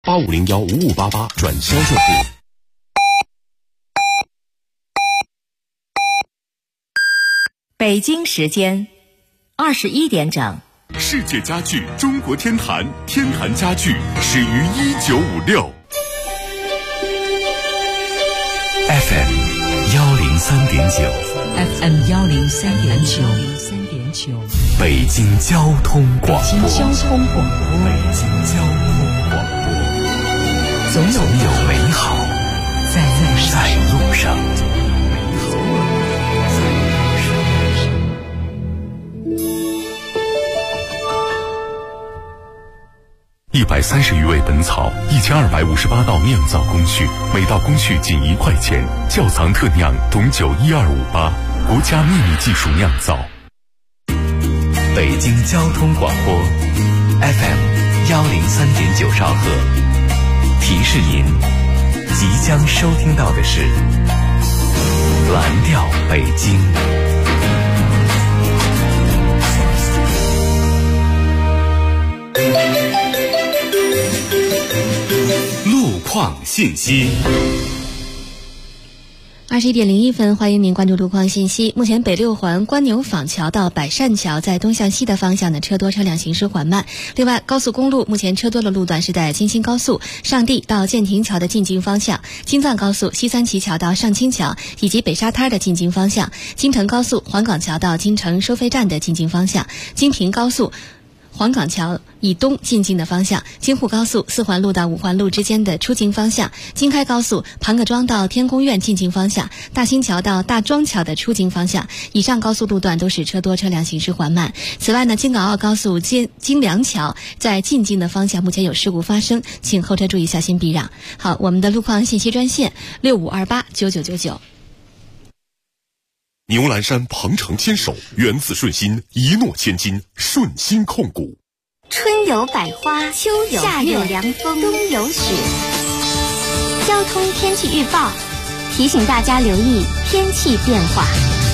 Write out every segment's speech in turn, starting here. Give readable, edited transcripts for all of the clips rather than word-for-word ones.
85015588转销售部。 北京时间21点整。 世界家具中国天坛，天坛家具始于1956。 FM 103.9 FM 103.9 北京交通广播。 北京交通广播，总有美好在路上。 130余味本草，1258道酿造工序，每道工序仅1块钱。窖藏特酿董酒12588，国家秘密技术酿造。 北京交通广播 FM 103.9兆赫，提示您即将收听到的是蓝调北京。路况信息。 21点01分，欢迎您关注路况信息。目前北六环关牛坊桥到百善桥在东向西的方向呢，车多车辆行驶缓慢。另外，高速公路目前车多的路段是在京新高速上地到建亭桥的进京方向，京藏高速西三旗桥到上清桥以及北沙滩的进京方向，京承高速环岗桥到京承收费站的进京方向，京平高速环岗桥以东进京的方向，京沪高速四环路到五环路之间的出京方向，京开高速庞各庄到天宫苑进京方向，大兴桥到大庄桥的出京方向。以上高速路段都是车多车辆行驶缓慢。此外呢，京港澳高速京梁桥在进京的方向目前有事故发生，请后车注意小心避让。好，我们的路况信息专线65289999。 牛栏山鹏程牵手，源自顺心，一诺千金，顺心控股。 春有百花，秋有夏有凉风，冬有雪。交通天气预报提醒大家留意天气变化。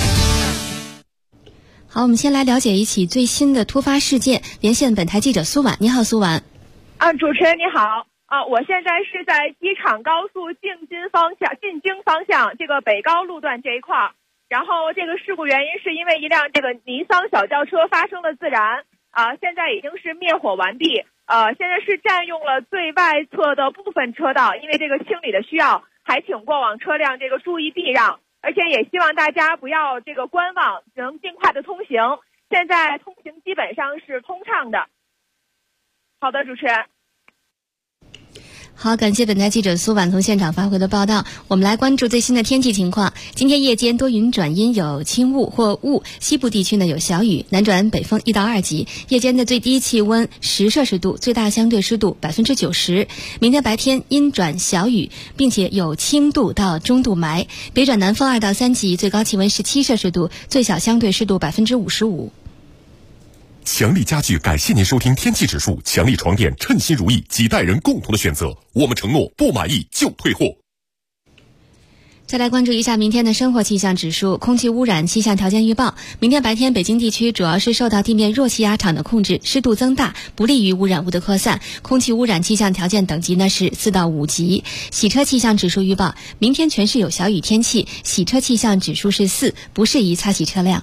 好，我们先来了解一起最新的突发事件，连线本台记者苏婉。你好，苏婉。 主持人你好。我现在是在机场高速进京方向这个北高路段这一块儿。然后这个事故原因是因为一辆这个尼桑小轿车发生了自燃，现在已经是灭火完毕，现在是占用了最外侧的部分车道，因为这个清理的需要，还请过往车辆这个注意避让，而且也希望大家不要这个观望，能尽快的通行。现在通行基本上是通畅的。好的，主持人。 好，感谢本台记者苏婉从现场发回的报道。我们来关注最新的天气情况。今天夜间多云转阴，有轻雾或雾，西部地区呢有小雨，南转北风1到2级。夜间的最低气温10摄氏度，最大相对湿度90%。明天白天阴转小雨，并且有轻度到中度霾，北转南风2到3级，最高气温17摄氏度，最小相对湿度55%。 强力家具感谢您收听天气指数，强力床垫称心如意，几代人共同的选择。我们承诺不满意就退货。 再来关注一下明天的生活气象指数。空气污染气象条件预报，明天白天北京地区主要是受到地面弱气压场的控制，湿度增大，不利于污染物的扩散，空气污染气象条件等级呢是4到5级。洗车气象指数预报，明天全市有小雨天气，洗车气象指数是4，不适宜擦洗车辆。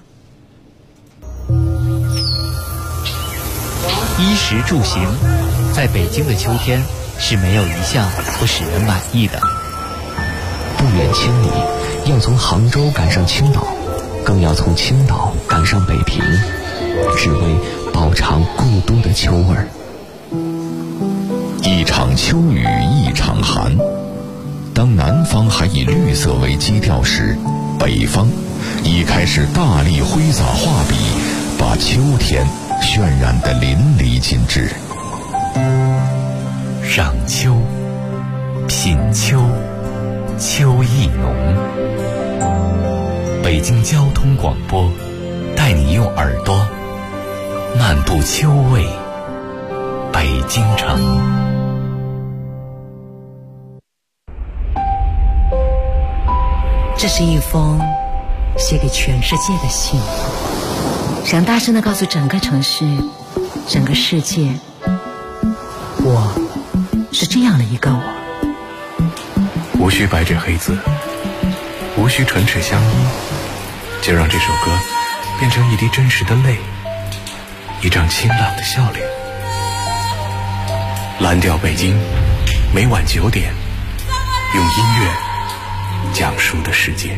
衣食住行，在北京的秋天是没有一项不使人满意的。 不远千里，要从杭州赶上青岛，更要从青岛赶上北平，只为饱尝故都的秋味儿。 一场秋雨一场寒，当南方还以绿色为基调时，北方已开始大力挥洒画笔，把秋天渲染得淋漓尽致。 赏秋，品秋，秋意浓。北京交通广播带你用耳朵漫步秋味北京城。 这是一封写给全世界的信，想大声地告诉整个城市，整个世界，我是这样的一个我。 无需白纸黑字，无需唇齿相依，就让这首歌变成一滴真实的泪，一张清朗的笑脸。蓝调北京，每晚9点，用音乐讲述的世界。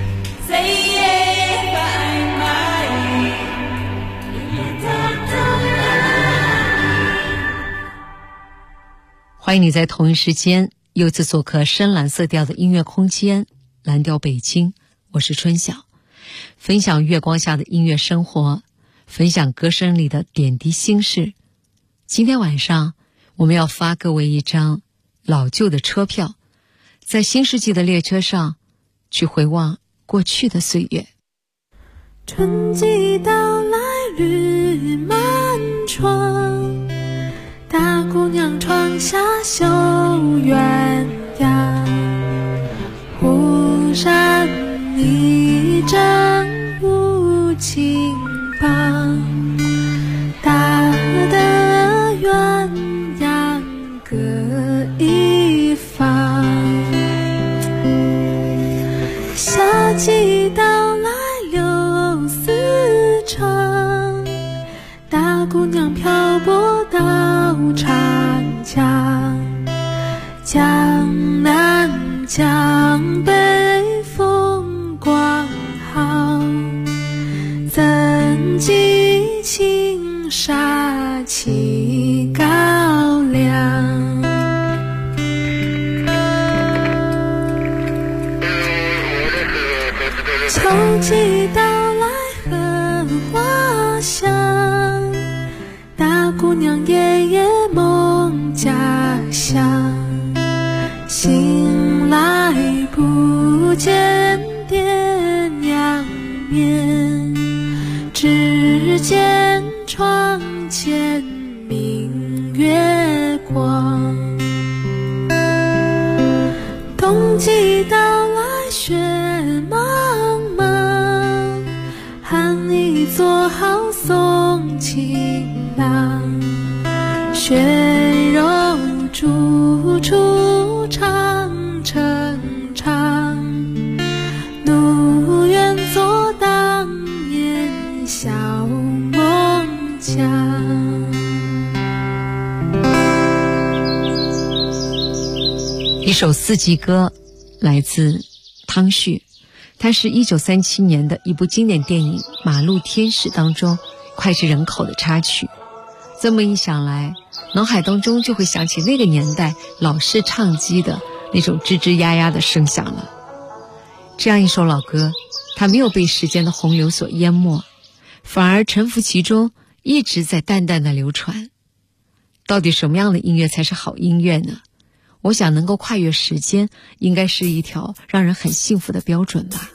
欢迎你在同一时间又次做客深蓝色调的音乐空间，蓝调北京，我是春晓，分享月光下的音乐生活，分享歌声里的点滴心事。今天晚上我们要发各位一张老旧的车票，在新世纪的列车上去回望过去的岁月。 春季到来绿满窗，大姑娘窗下绣鸳鸯，湖山一阵无情帮，大的鸳鸯各一方。夏季到来柳丝长，大姑娘漂泊到长江，江南江北风光好，怎记青纱起高粱。秋季到来荷花香，大姑娘夜夜梦家乡，醒来不见爹娘面，只见窗前明月光。冬季到来雪茫茫，寒衣做好送情郎，雪柔处处长城长，怒愿做当年小梦家。 一首四季歌来自汤旭，它是1937年的一部经典电影《马路天使》当中脍炙人口的插曲。这么一想来，脑海当中就会想起那个年代老式唱机的那种吱吱呀呀的声响了。这样一首老歌，它没有被时间的洪流所淹没，反而沉浮其中，一直在淡淡的流传。到底什么样的音乐才是好音乐呢？我想能够跨越时间，应该是一条让人很幸福的标准吧。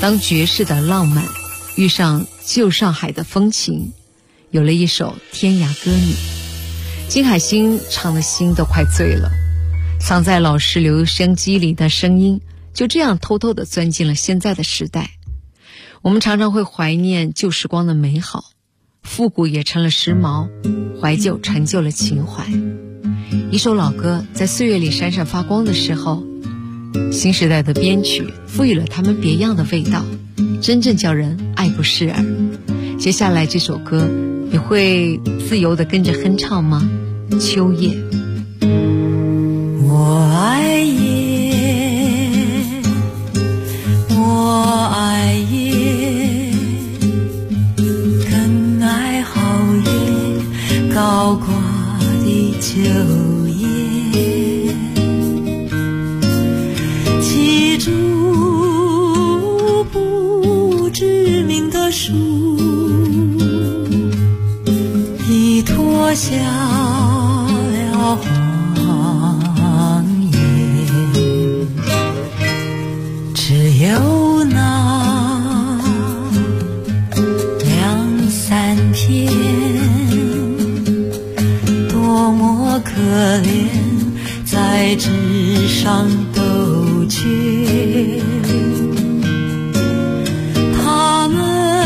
当爵士的浪漫遇上旧上海的风情，有了一首天涯歌女。金海心唱的心都快醉了，藏在老式留声机里的声音就这样偷偷地钻进了现在的时代。我们常常会怀念旧时光的美好，复古也成了时髦，怀旧成就了情怀。一首老歌在岁月里闪闪发光的时候，新时代的编曲赋予了它们别样的味道，真正叫人爱不释耳。接下来这首歌你会自由地跟着哼唱吗？秋夜。 我爱夜，我爱夜，更爱皓月高挂的秋叶，其中不知名的树已脱下了黄叶，只有那两三片多么可怜，在纸上兜圈，他们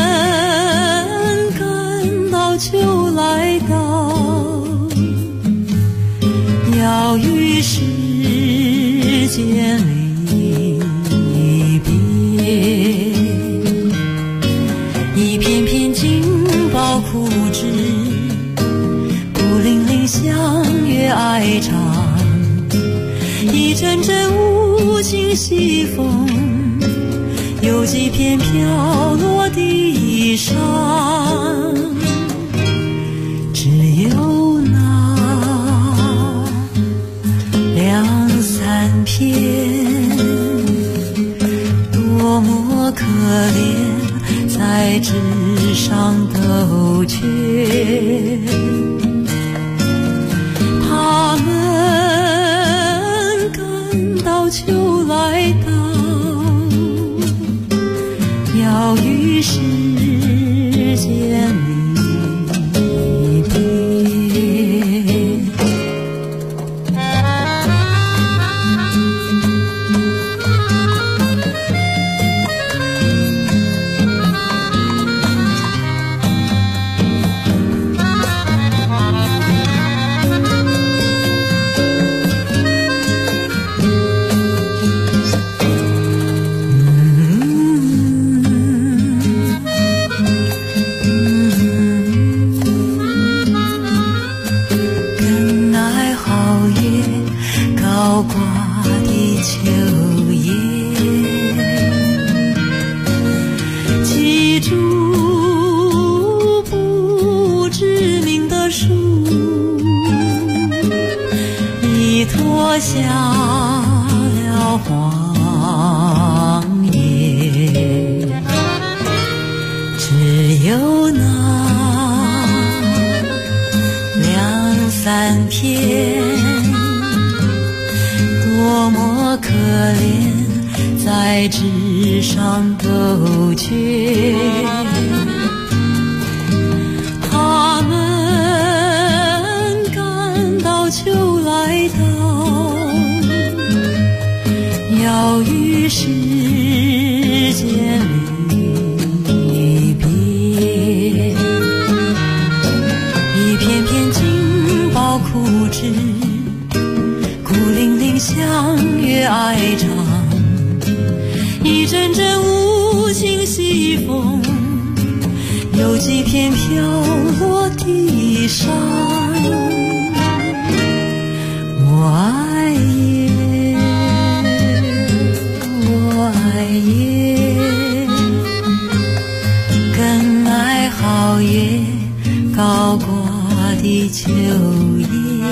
感到秋来到，要与世间离别，一片片劲爆枯枝，孤零零相约哀长，一阵阵无情西风，有几片飘落地上，只有那两三片多么可怜，在纸上兜圈，他们感到秋来到，要与世间离别。脱下了黄叶，只有那两三片多么可怜，在纸上兜圈，他们感到秋来到，要与世间离别，一片片劲爆枯枝，孤零零相约哀长，一阵阵无情西风，有几片飘落地上，我爱夜，我爱夜，更爱皓月高挂的秋叶，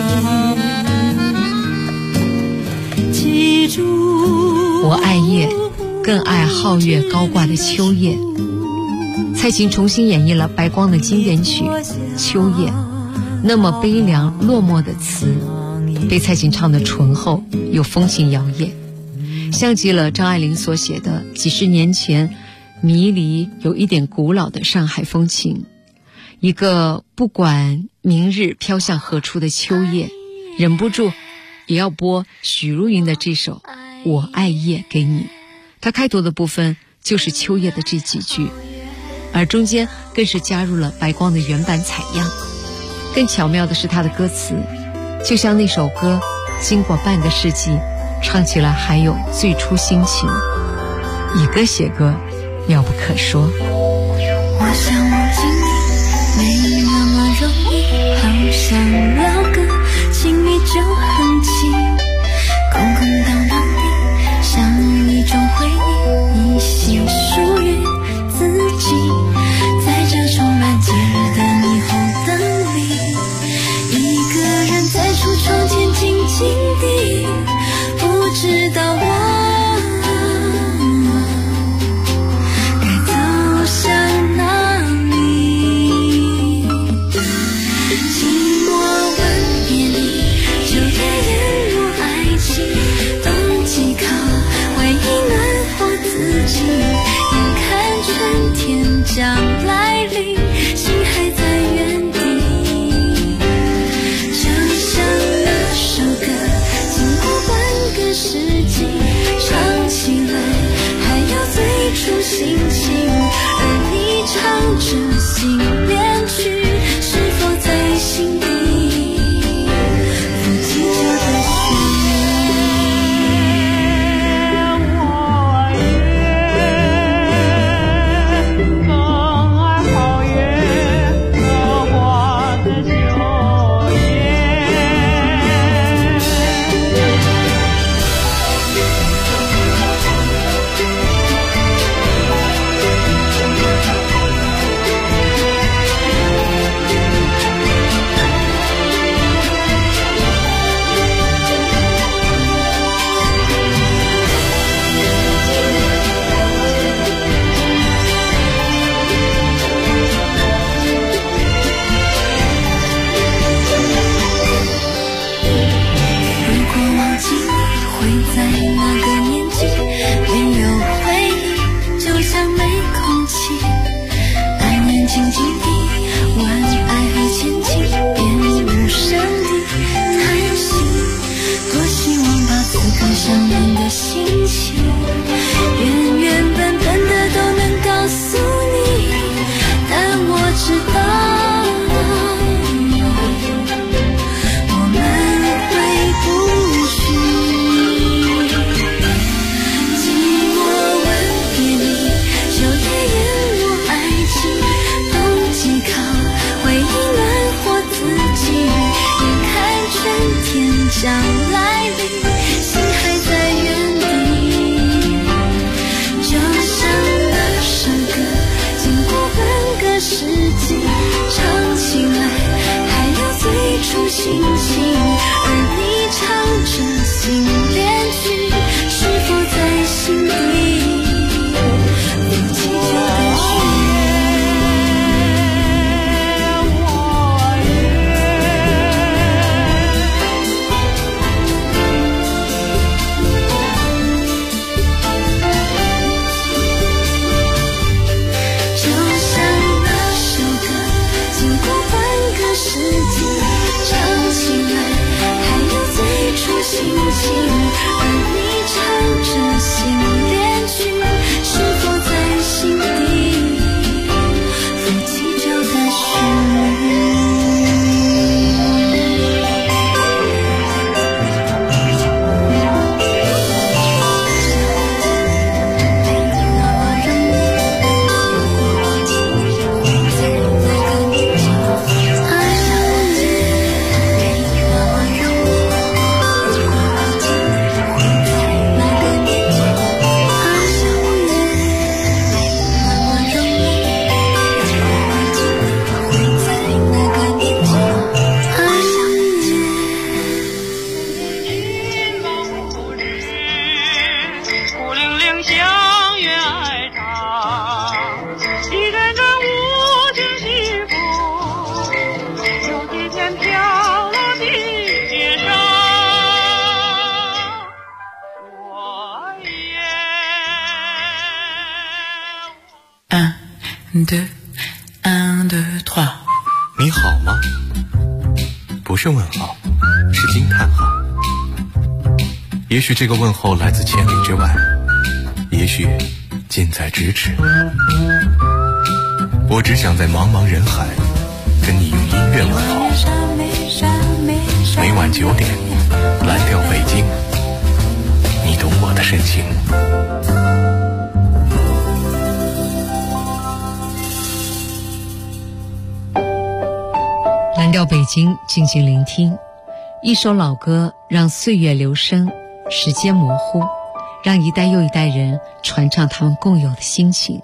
记住我爱夜，更爱皓月高挂的秋叶。蔡琴重新演绎了白光的经典曲《秋夜》，那么悲凉落寞的词被蔡琴唱得醇厚又风情摇曳，像极了张爱玲所写的几十年前迷离有一点古老的上海风情，一个不管明日飘向何处的秋夜，忍不住也要播许茹芸的这首《我爱夜》给你。它开头的部分就是秋夜的这几句，而中间更是加入了白光的原版采样。更巧妙的是它的歌词，就像那首歌经过半个世纪，唱起来还有最初心情。以歌写歌，妙不可说。 我想我经历没那么容易，好想聊个亲密就很近，空空荡荡的像一种回忆，一些属于自己，在这充满节日的霓虹灯里，一个人在橱窗前静静地，不知道我将来临，心还在原地，就像那首歌经过半个世纪，唱起来还有最初心情，而你唱着心恋曲，是否在心底不计较的旋将来临，心还在原地， 2 1 2 3。你好吗？不是问号，是惊叹号。也许这个问候来自千里之外，也许近在咫尺。我只想在茫茫人海跟你用音乐问候。每晚9点，蓝调北京，你懂我的深情。 蓝调北京，静静聆听。一首老歌让岁月流声，时间模糊，让一代又一代人传唱他们共有的心情。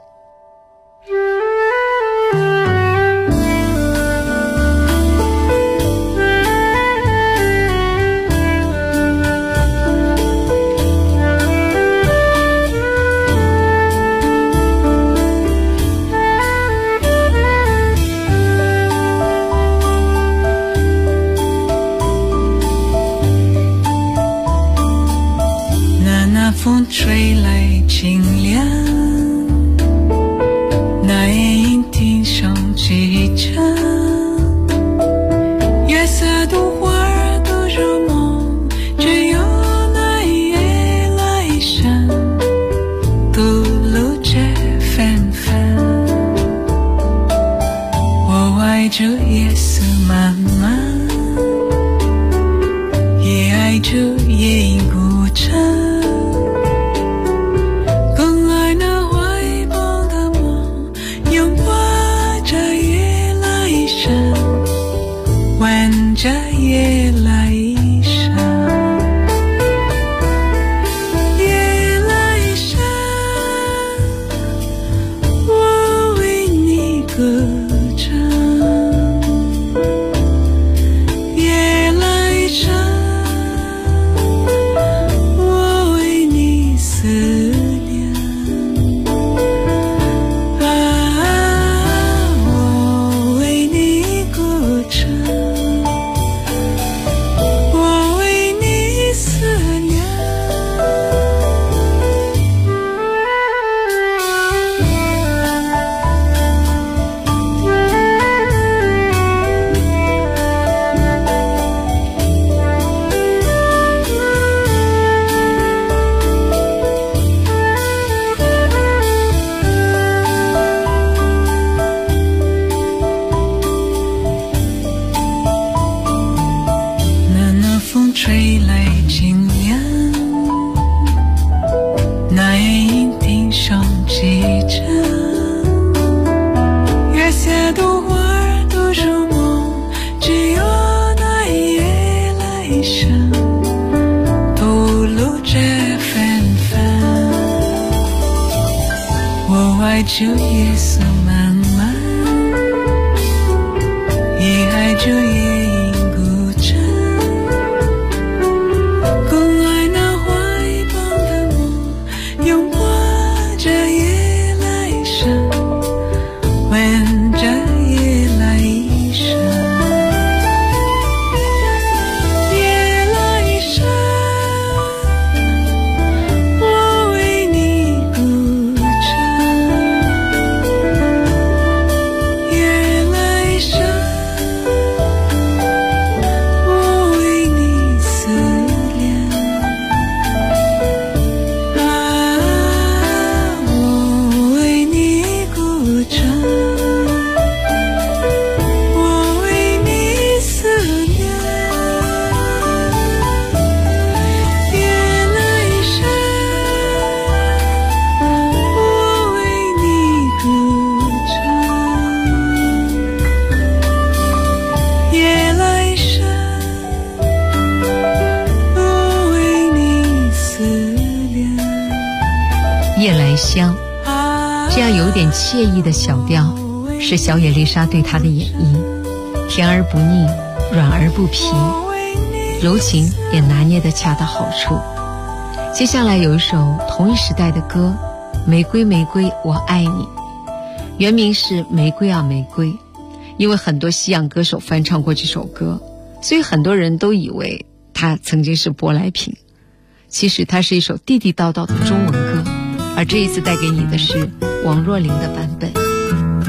风吹来清凉，那夜莺啼声齐唱，月色独花独入梦，只有那夜来生吐露着芬芬。我爱着夜色漫漫，也爱着夜莺古唱，这夜来生，夜来生，我为你歌唱，夜来生，我为你思念，我为你歌唱。吹来清凉，那夜莺啼声齐唱，月色独花独入梦，只有那夜来生吐露着芬芬。我爱着夜色漫漫，也爱着夜莺古唱， 夜来香，这样有点惬意的小调，是小野丽莎对她的演绎，甜而不腻，软而不皮，柔情也拿捏得恰到好处。接下来有一首同一时代的歌，玫瑰玫瑰我爱你，原名是玫瑰啊玫瑰。因为很多西洋歌手翻唱过这首歌，所以很多人都以为它曾经是舶来品，其实它是一首地地道道的中文歌，而这一次带给你的是王若琳的版本。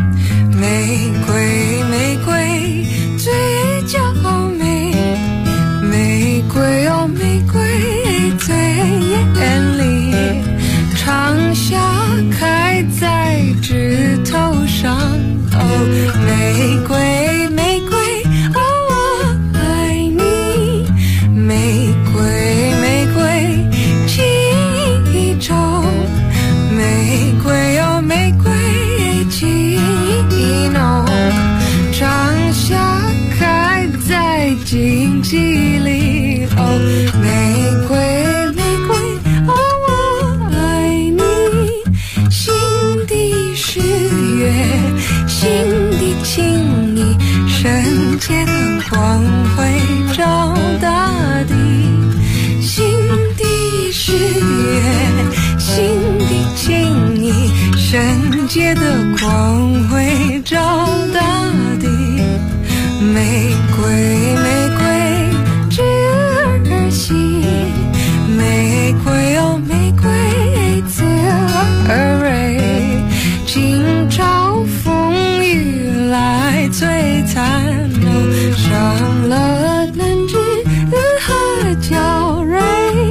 玫瑰玫瑰最娇美，玫瑰哦玫瑰最艳丽，长夏开在枝头上。哦，玫瑰玫瑰哦我爱你，玫瑰玫瑰情意重，玫瑰哦玫瑰情意浓，长夏开在荆棘里。哦，玫瑰玫瑰哦我爱你，心底是月，心底情意，圣洁的光辉照大地，心底是月，心底情意，圣洁的光辉照大地。玫瑰玫瑰枝儿细，玫瑰哦玫瑰刺儿蕊，今朝风雨来摧残，伤了嫩枝和娇蕊。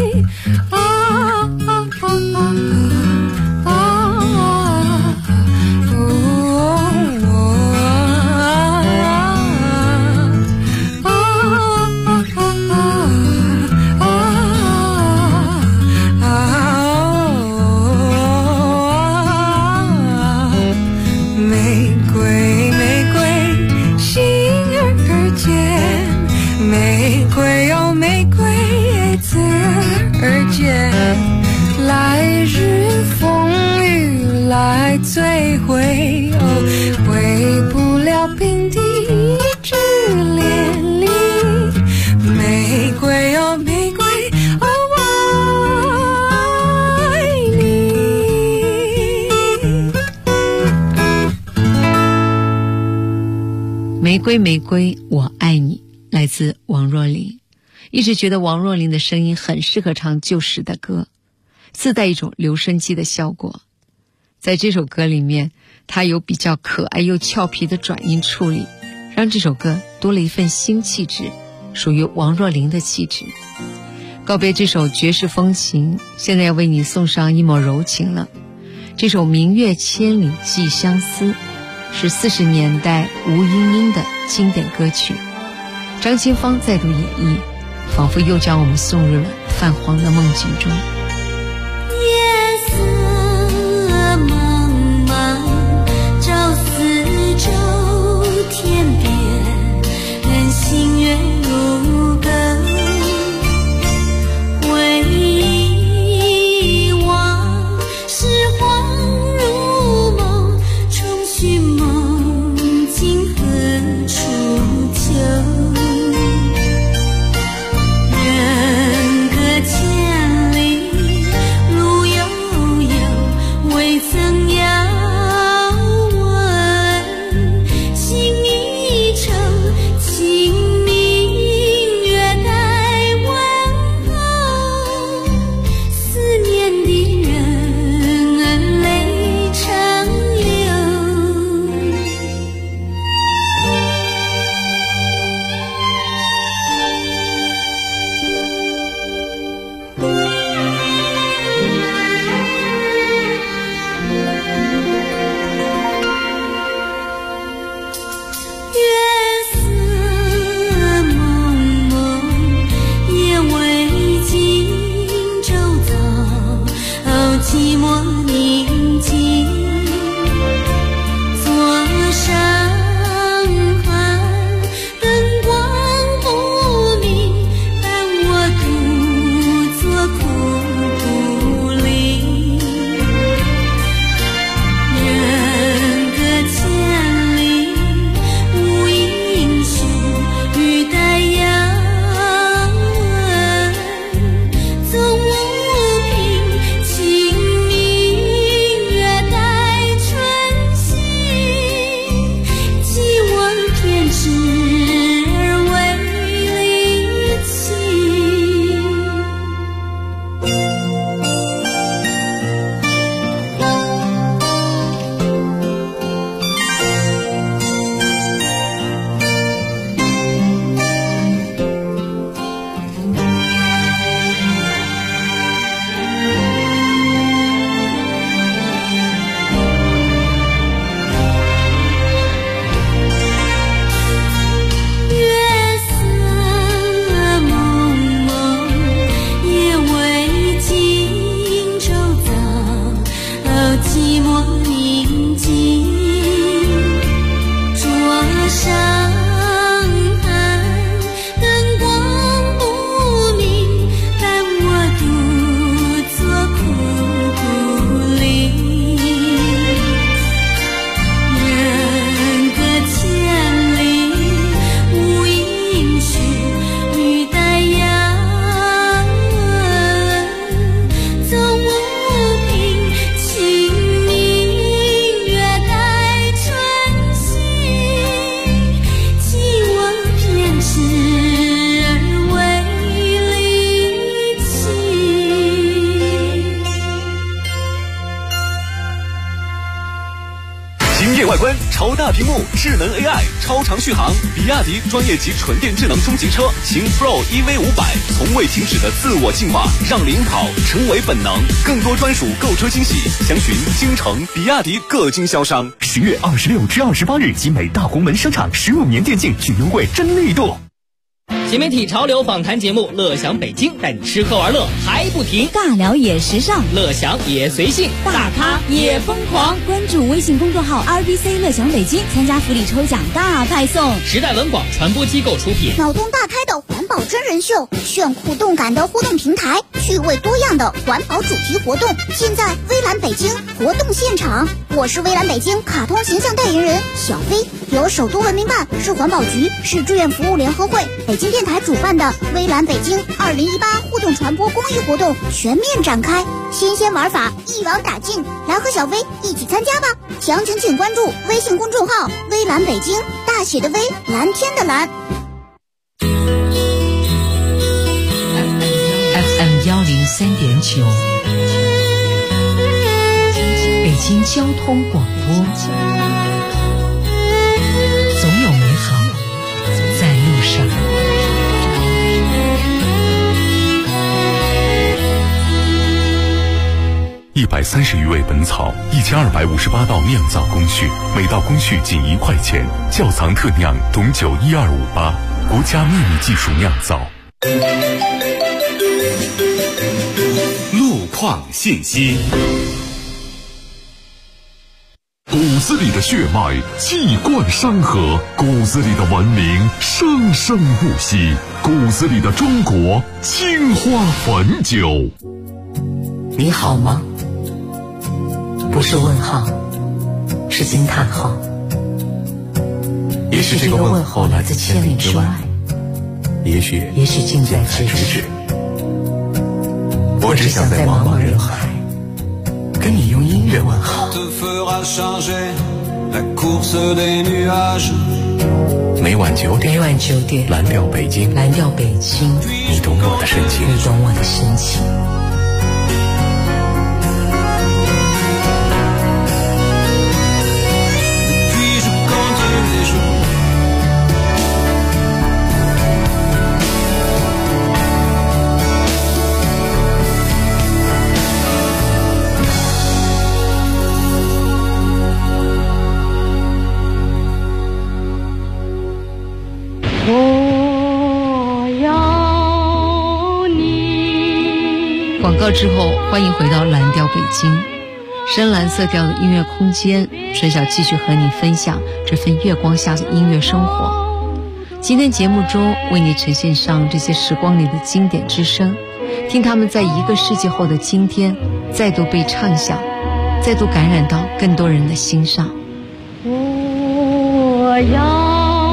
玫瑰玫瑰心儿间，玫瑰哦玫瑰刺儿间，来日风雨来摧毁，哦，毁不了平地之连理。玫瑰哦玫瑰哦我爱你。 玫瑰玫瑰我爱你，来自王若琳。一直觉得王若琳的声音很适合唱旧时的歌，自带一种留声机的效果。在这首歌里面，她有比较可爱又俏皮的转音处理，让这首歌多了一份新气质，属于王若琳的气质。告别这首绝世风情，现在要为你送上一抹柔情了。这首明月千里寄相思是40年代吴莺莺的经典歌曲，张清芳再度演绎，仿佛又将我们送入了泛黄的梦境中。 夜色茫茫照四周，天边任星月如歌，回忆往事恍如梦，重寻梦境何处求？人隔千里路悠悠，未曾遥问，心一程，清明月待问候，思念的人泪长流。月色蒙蒙，夜未尽，周遭寂寞宁静。座上看灯光不明，但我独坐苦不离。人隔千里无英雄，欲待遥问，总无凭情迷夜外观超大屏幕，智能 AI， 超长续航，比亚迪专业级纯电智能中级车秦 Pro EV500，从未停止的自我进化，让领跑成为本能。更多专属购车惊喜，详询京城比亚迪各经销商。 10月26至28日，集美大红门商场15年电竞巨优惠真力度。 新媒体潮流访谈节目《乐享北京》，带你吃喝玩乐还不停， 尬聊也时尚， 乐享也随性， 大咖也疯狂。关注微信公众号 RBC 乐享北京，参加福利抽奖大派送。 时代文广传播机构出品， 脑洞大开的环保真人秀，炫酷动感的互动平台，趣味多样的环保主题活动，现在微蓝北京活动现场。我是微蓝北京卡通形象代言人小飞，由首都文明办、市环保局、市志愿服务联合会、北京电台主办的微蓝北京2018互动传播公益活动全面展开，新鲜玩法一网打尽，来和小飞一起参加吧！详情请关注微信公众号微蓝北京，大写的微，蓝天的蓝。 FM 103.9，北京交通广播，总有美好在路上。 130余味本草，1258道酿造工序，每道工序仅1块钱。窖藏特酿董酒12588，国家秘密技术酿造。 路况信息。 骨子里的血脉气贯山河，骨子里的文明生生不息，骨子里的中国青花汾酒。 你好吗？不是问号，是惊叹号。 也许这个问候来自千里之外，也许近在咫尺。我只想在茫茫人海跟你用音乐问好。每晚9点，蓝调北京，你懂我的深情。 广告之后，欢迎回到蓝调北京，深蓝色调的音乐空间，春晓继续和你分享这份月光下的音乐生活。今天节目中为你呈现上这些时光里的经典之声，听他们在1个世纪后的今天再度被唱响，再度感染到更多人的心上。 我要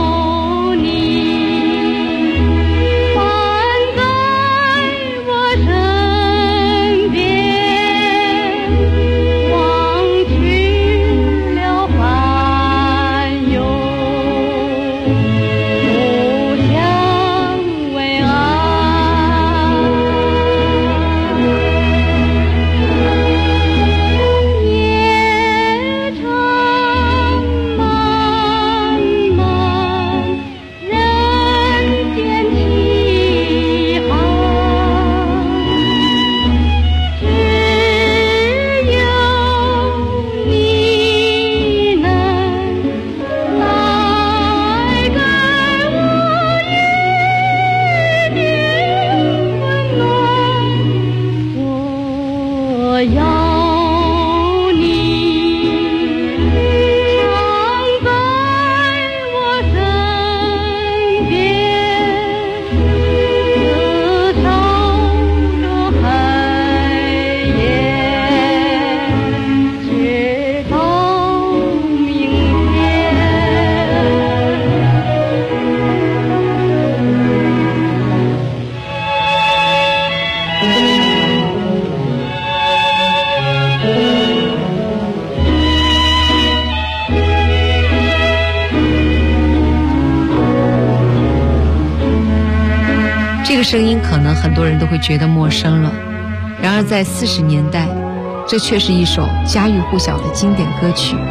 声音可能很多人都会觉得陌生了，然而在40年代，这却是一首家喻户晓的经典歌曲，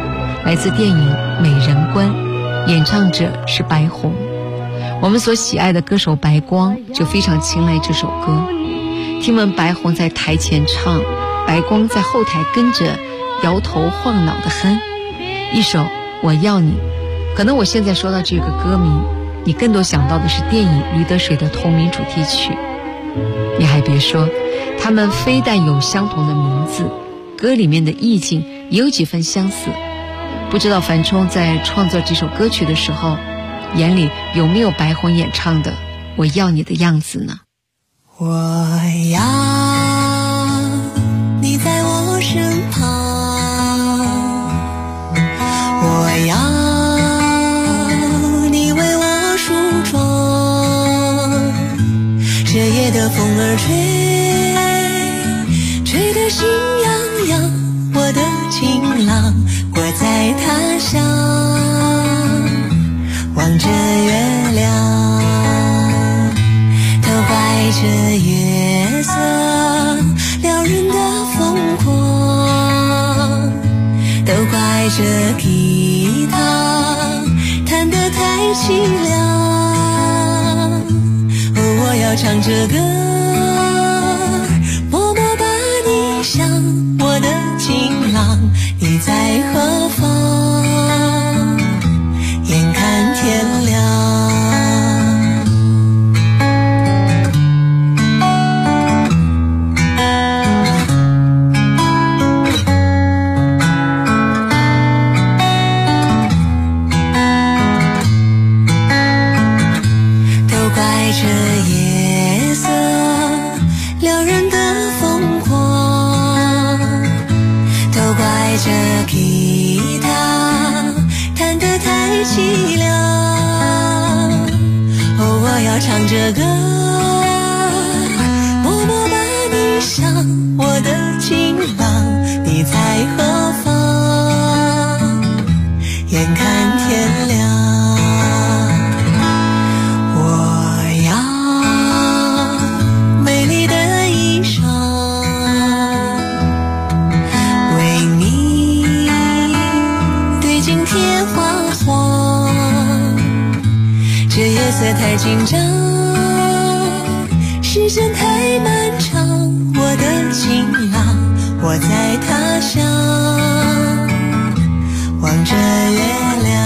来自电影《美人关》，演唱者是白虹。我们所喜爱的歌手白光就非常青睐这首歌。听闻白虹在台前唱，白光在后台跟着摇头晃脑的哼一首我要你。可能我现在说到这个歌名，你更多想到的是电影《驴得水》的同名主题曲。你还别说，他们非但有相同的名字，歌里面的意境也有几分相似。不知道樊冲在创作这首歌曲的时候，眼里有没有白虹演唱的我要你的样子呢？ 我要你在我身旁，我要你为我梳妆，这夜的风儿吹得心痒痒，我的情郎我在他乡望着月亮，都怪这月色撩人的疯狂，都怪这吉他弹得太凄凉。哦，我要唱着歌，默默把你想，我的情郎你在何方？眼看天亮，都怪这夜色撩人的疯狂，都怪这吉他弹得太凄凉。哦，我要唱着歌，默默把你想，我的情郎你在何方？眼看天亮，我要美丽的衣裳为你对镜贴花黄，这夜色太紧张，时间太漫长，我的情郎我在他乡望着月亮。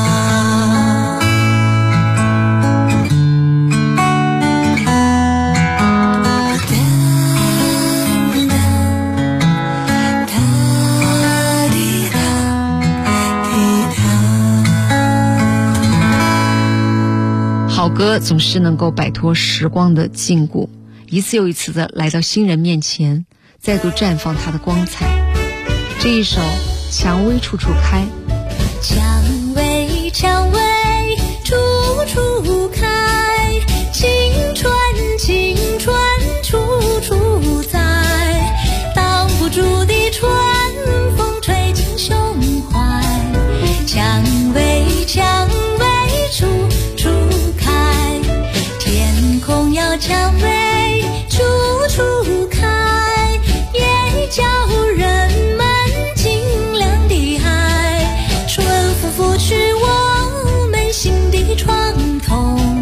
好歌总是能够摆脱时光的禁锢，一次又一次的来到新人面前，再度绽放它的光彩。这一首蔷薇处处开， 蔷薇蔷薇处处开，青春青春处处在，挡不住的春风吹进胸怀，蔷薇蔷薇处处开，天空要蔷薇处处开，也叫人们尽量地爱，春风拂去我们心的创痛，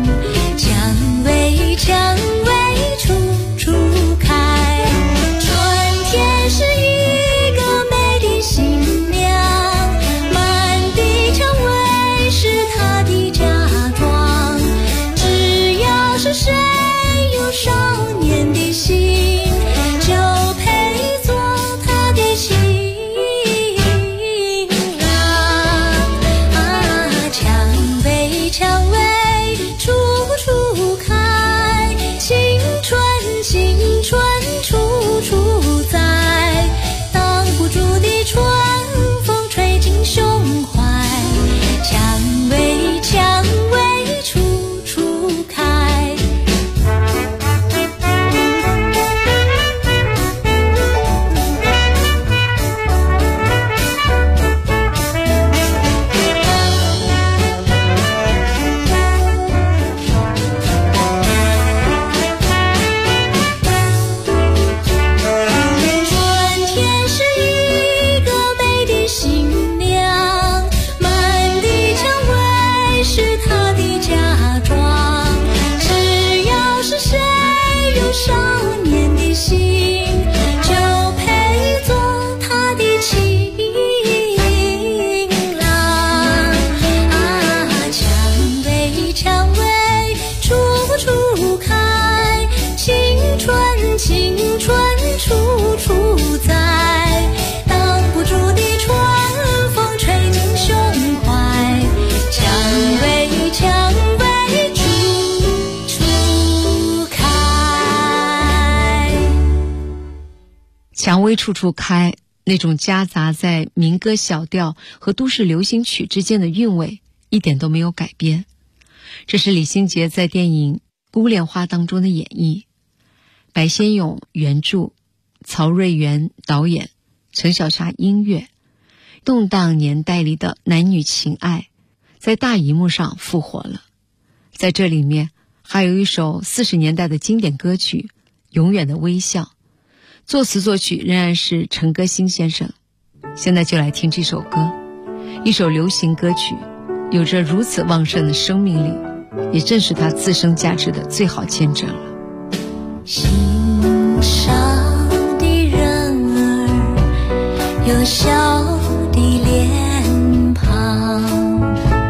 蔷薇处处开，那种夹杂在民歌小调和都市流行曲之间的韵味一点都没有改变。这是李心洁在电影《孤恋花》当中的演绎，白先勇原著，曹瑞元导演，陈小霞音乐，动荡年代里的男女情爱在大荧幕上复活了。在这里面还有一首40年代的经典歌曲《永远的微笑》，作词作曲仍然是陈歌辛先生。现在就来听这首歌，一首流行歌曲，有着如此旺盛的生命力，也正是它自身价值的最好见证了。 心上的人儿有笑的脸庞，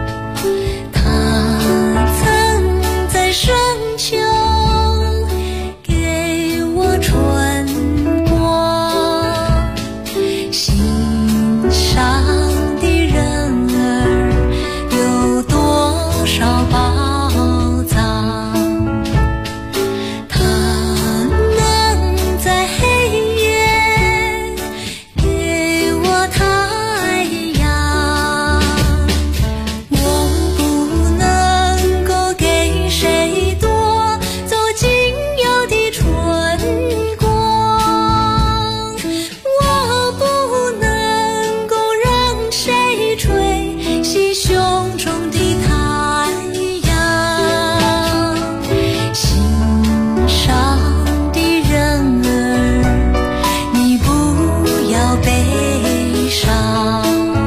他曾在深秋给我春光，心上的人儿有多少宝藏，他能在黑夜给我太阳，我不能够给谁夺走仅有的春光，我不能够让谁吹熄胸中的太阳，心上的人儿，你不要悲伤，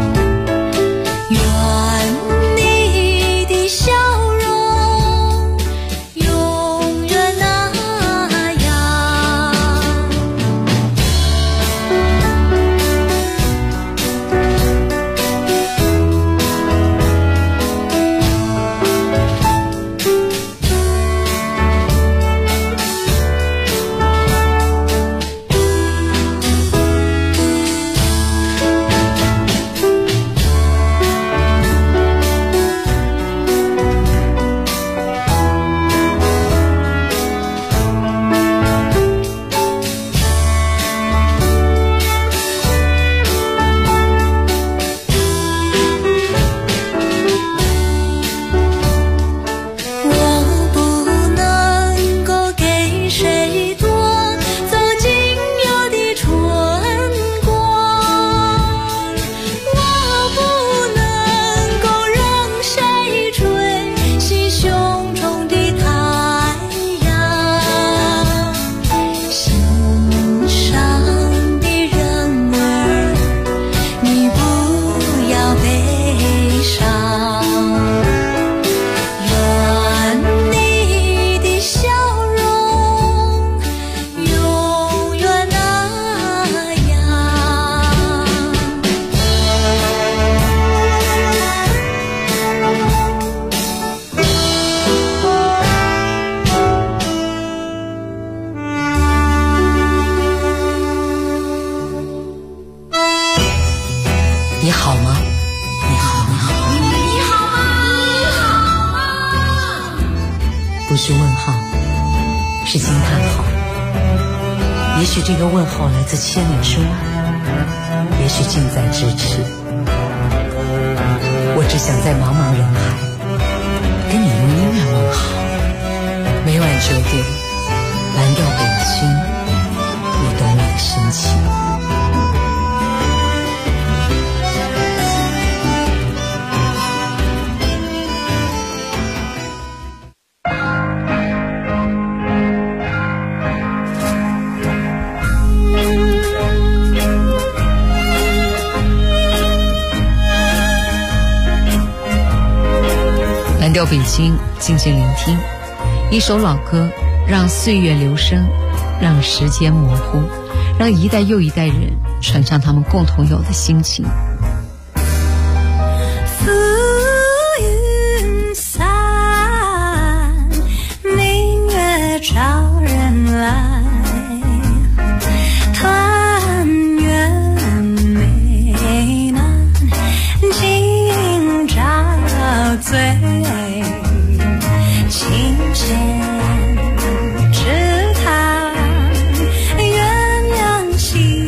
愿你的笑容永远那样。我不能够给谁夺走仅有的春光，我不能够让谁吹熄胸中的太阳，心上的人儿，你不要悲伤，愿你的笑容永远那样。 你好吗？你好，你好， 你好吗？ 不是问号，是惊叹号。也许这个问候来自千里之外，也许近在咫尺。我只想在茫茫人海跟你用音乐问好。每晚9点，蓝调北京，你懂我的深情。蓝调北京，静静聆听一首老歌，让岁月流声，让时间模糊，让一代又一代人传唱他们共同有的心情。 浮云散，明月照人来，团圆美满，今朝醉，琴弦只弹鸳鸯戏。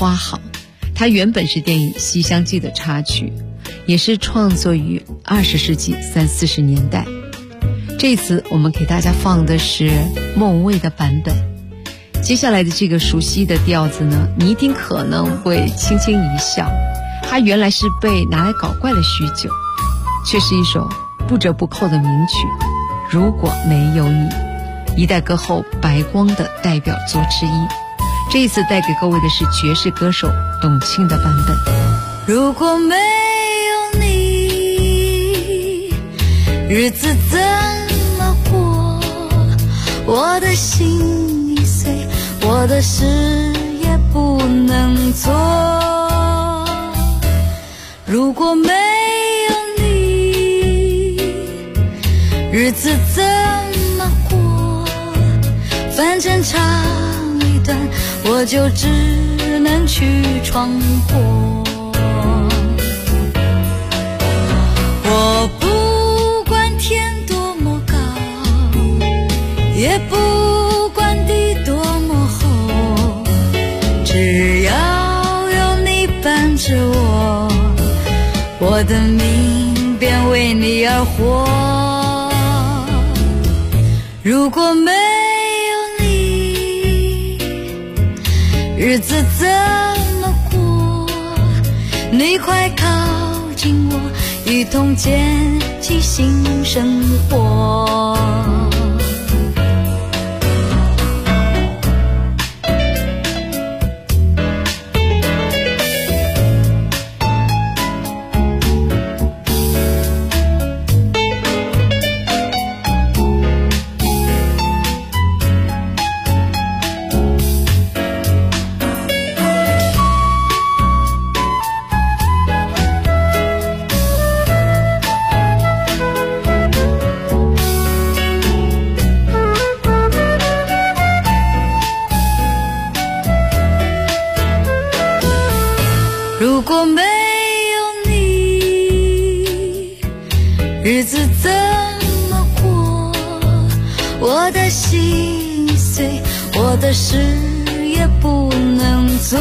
花好》，它原本是电影《西厢记》的插曲，也是创作于20世纪30、40年代。这次我们给大家放的是莫文蔚的版本。接下来的这个熟悉的调子呢，你一定可能会轻轻一笑，它原来是被拿来搞怪了许久，却是一首不折不扣的名曲。如果没有你，一代歌后白光的代表作之一。这一次带给各位的是爵士歌手董卿的版本。 如果没有你，日子怎么过？我的心已碎，我的事也不能做。如果没有你，日子怎么过？反正长一段，我就只能去闯祸。我不管天多么高，也不管地多么厚，只要有你伴着我，我的命便为你而活。如果没有你，日子怎么过？你快靠近我，一同建起新生活。如果没有你，日子怎么过？我的心碎，我的事也不能做。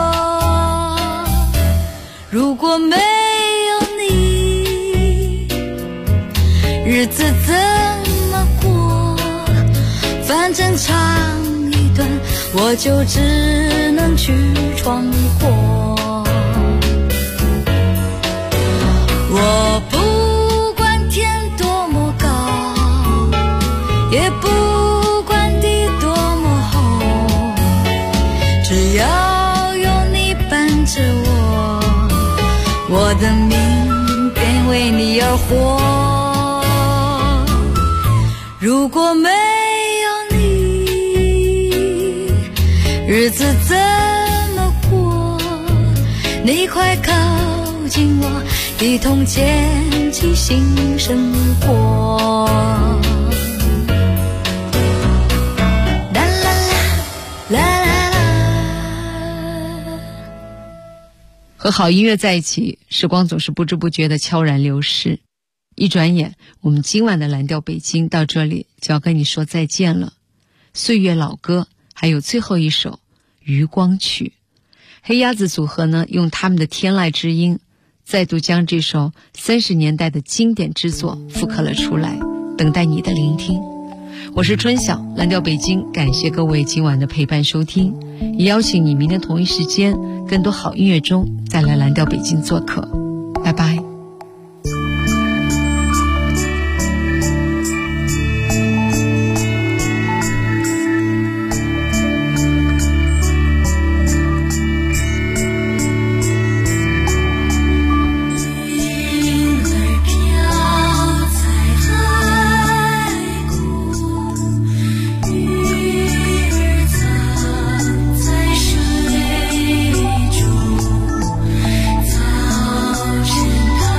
如果没有你，日子怎么过？反正长一段，我就只能去闯祸。我不管天多么高，也不管地多么厚，只要有你伴着我，我的命便为你而活。如果没有你，日子怎么过？你快靠近我，一同建起新生活。啦啦啦啦啦啦。 和好音乐在一起，时光总是不知不觉地悄然流逝。一转眼，我们今晚的蓝调北京到这里就要跟你说再见了。岁月老歌，还有最后一首《渔光曲》。黑鸭子组合呢，用他们的天籁之音再度将这首30年代的经典之作复刻了出来，等待你的聆听。我是春晓，蓝调北京，感谢各位今晚的陪伴收听，也邀请你明天同一时间更多好音乐中再来蓝调北京做客。拜拜。 早晨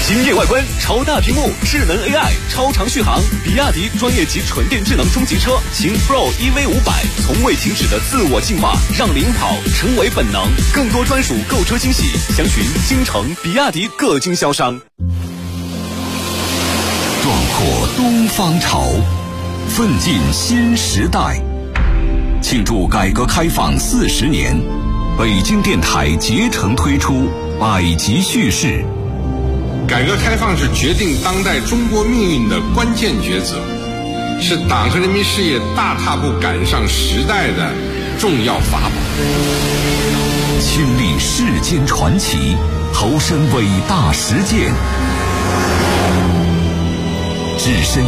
惊艳外观，超大屏幕，智能 AI， 超长续航。比亚迪专业级纯电智能中级车秦 Pro EV500，从未停止的自我进化，让领跑成为本能。更多专属购车惊喜，详询京城比亚迪各经销商。 壮阔东方潮，奋进新时代。庆祝改革开放40年，北京电台竭诚推出百集叙事。 改革开放是决定当代中国命运的关键抉择，是党和人民事业大踏步赶上时代的重要法宝。 亲历世间传奇，投身伟大实践，置身